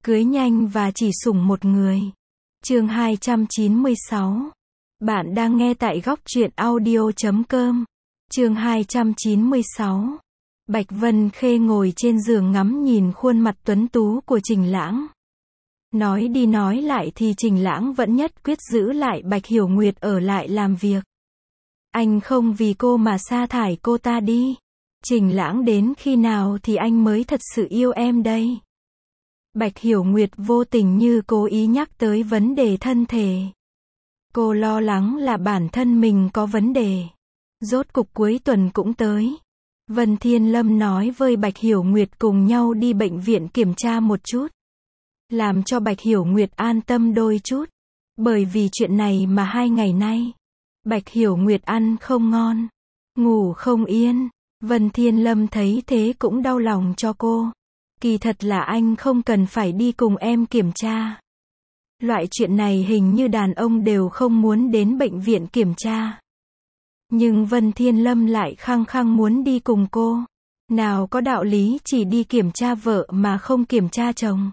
Cưới nhanh và chỉ sủng một người. Chương 296. Bạn đang nghe tại góc truyện audio.com. Chương 296. Bạch Vân Khê ngồi trên giường ngắm nhìn khuôn mặt tuấn tú của Trình Lãng. Nói đi nói lại thì Trình Lãng vẫn nhất quyết giữ lại Bạch Hiểu Nguyệt ở lại làm việc. Anh không vì cô mà sa thải cô ta đi. Trình Lãng, đến khi nào thì anh mới thật sự yêu em đây? Bạch Hiểu Nguyệt vô tình như cố ý nhắc tới vấn đề thân thể. Cô lo lắng là bản thân mình có vấn đề. Rốt cục cuối tuần cũng tới. Vân Thiên Lâm nói với Bạch Hiểu Nguyệt cùng nhau đi bệnh viện kiểm tra một chút. Làm cho Bạch Hiểu Nguyệt an tâm đôi chút. Bởi vì chuyện này mà 2 ngày nay, Bạch Hiểu Nguyệt ăn không ngon, ngủ không yên. Vân Thiên Lâm thấy thế cũng đau lòng cho cô. Kỳ thật là anh không cần phải đi cùng em kiểm tra. Loại chuyện này hình như đàn ông đều không muốn đến bệnh viện kiểm tra. Nhưng Vân Thiên Lâm lại khăng khăng muốn đi cùng cô. Nào có đạo lý chỉ đi kiểm tra vợ mà không kiểm tra chồng.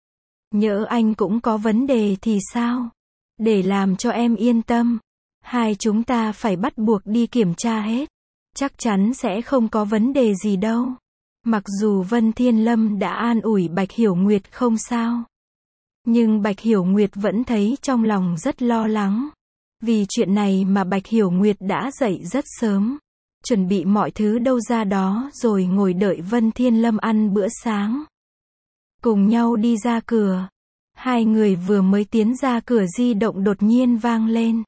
Nhỡ anh cũng có vấn đề thì sao? Để làm cho em yên tâm, hai chúng ta phải bắt buộc đi kiểm tra hết. Chắc chắn sẽ không có vấn đề gì đâu. Mặc dù Vân Thiên Lâm đã an ủi Bạch Hiểu Nguyệt không sao, nhưng Bạch Hiểu Nguyệt vẫn thấy trong lòng rất lo lắng. Vì chuyện này mà Bạch Hiểu Nguyệt đã dậy rất sớm, chuẩn bị mọi thứ đâu ra đó rồi ngồi đợi Vân Thiên Lâm ăn bữa sáng. Cùng nhau đi ra cửa. Hai người vừa mới tiến ra cửa di động đột nhiên vang lên.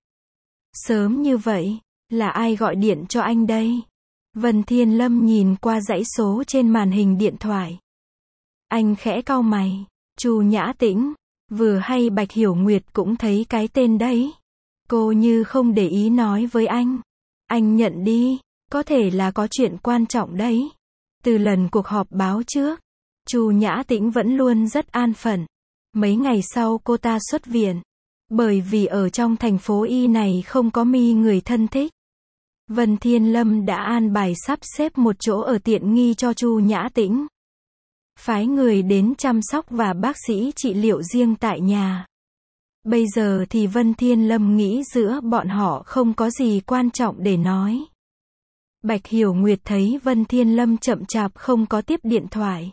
Sớm như vậy, là ai gọi điện cho anh đây? Vân Thiên Lâm nhìn qua dãy số trên màn hình điện thoại. Anh khẽ cau mày. Chu Nhã Tĩnh. Vừa hay Bạch Hiểu Nguyệt cũng thấy cái tên đấy. Cô như không để ý nói với anh. Anh nhận đi, có thể là có chuyện quan trọng đấy. Từ lần cuộc họp báo trước, Chu Nhã Tĩnh vẫn luôn rất an phận. Mấy ngày sau cô ta xuất viện. Bởi vì ở trong thành phố Y này không có người thân thích. Vân Thiên Lâm đã an bài sắp xếp một chỗ ở tiện nghi cho Chu Nhã Tĩnh. Phái người đến chăm sóc và bác sĩ trị liệu riêng tại nhà. Bây giờ thì Vân Thiên Lâm nghĩ giữa bọn họ không có gì quan trọng để nói. Bạch Hiểu Nguyệt thấy Vân Thiên Lâm chậm chạp không có tiếp điện thoại,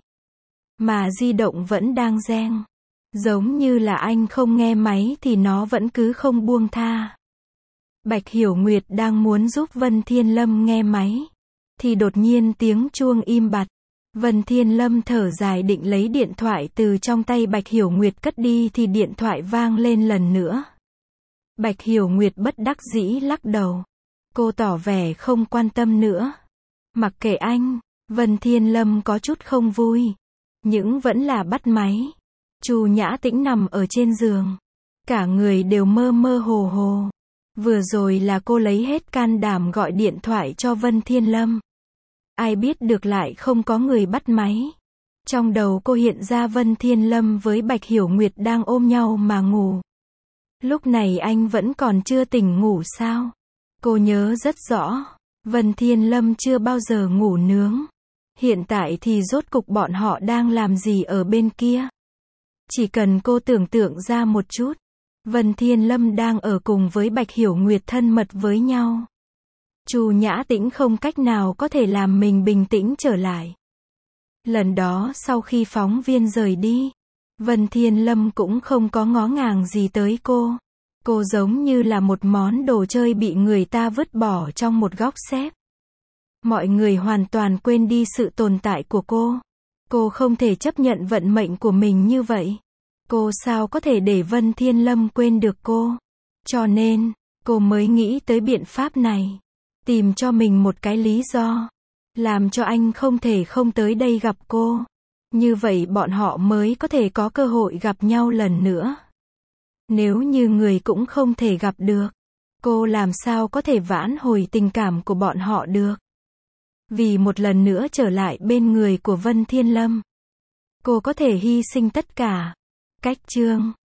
mà di động vẫn đang reng. Giống như là anh không nghe máy thì nó vẫn cứ không buông tha. Bạch Hiểu Nguyệt đang muốn giúp Vân Thiên Lâm nghe máy, thì đột nhiên tiếng chuông im bặt. Vân Thiên Lâm thở dài định lấy điện thoại từ trong tay Bạch Hiểu Nguyệt cất đi thì điện thoại vang lên lần nữa. Bạch Hiểu Nguyệt bất đắc dĩ lắc đầu. Cô tỏ vẻ không quan tâm nữa. Mặc kệ anh. Vân Thiên Lâm có chút không vui, nhưng vẫn là bắt máy. Chu Nhã Tĩnh nằm ở trên giường, cả người đều mơ mơ hồ hồ. Vừa rồi là cô lấy hết can đảm gọi điện thoại cho Vân Thiên Lâm. Ai biết được lại không có người bắt máy. Trong đầu cô hiện ra Vân Thiên Lâm với Bạch Hiểu Nguyệt đang ôm nhau mà ngủ. Lúc này anh vẫn còn chưa tỉnh ngủ sao? Cô nhớ rất rõ, Vân Thiên Lâm chưa bao giờ ngủ nướng. Hiện tại thì rốt cục bọn họ đang làm gì ở bên kia? Chỉ cần cô tưởng tượng ra một chút, Vân Thiên Lâm đang ở cùng với Bạch Hiểu Nguyệt thân mật với nhau. Chu Nhã Tĩnh không cách nào có thể làm mình bình tĩnh trở lại. Lần đó sau khi phóng viên rời đi, Vân Thiên Lâm cũng không có ngó ngàng gì tới cô. Cô giống như là một món đồ chơi bị người ta vứt bỏ trong một góc xếp. Mọi người hoàn toàn quên đi sự tồn tại của cô. Cô không thể chấp nhận vận mệnh của mình như vậy. Cô sao có thể để Vân Thiên Lâm quên được cô? Cho nên, cô mới nghĩ tới biện pháp này. Tìm cho mình một cái lý do, làm cho anh không thể không tới đây gặp cô. Như vậy bọn họ mới có thể có cơ hội gặp nhau lần nữa. Nếu như người cũng không thể gặp được, cô làm sao có thể vãn hồi tình cảm của bọn họ được? Vì một lần nữa trở lại bên người của Vân Thiên Lâm, cô có thể hy sinh tất cả. Cách chương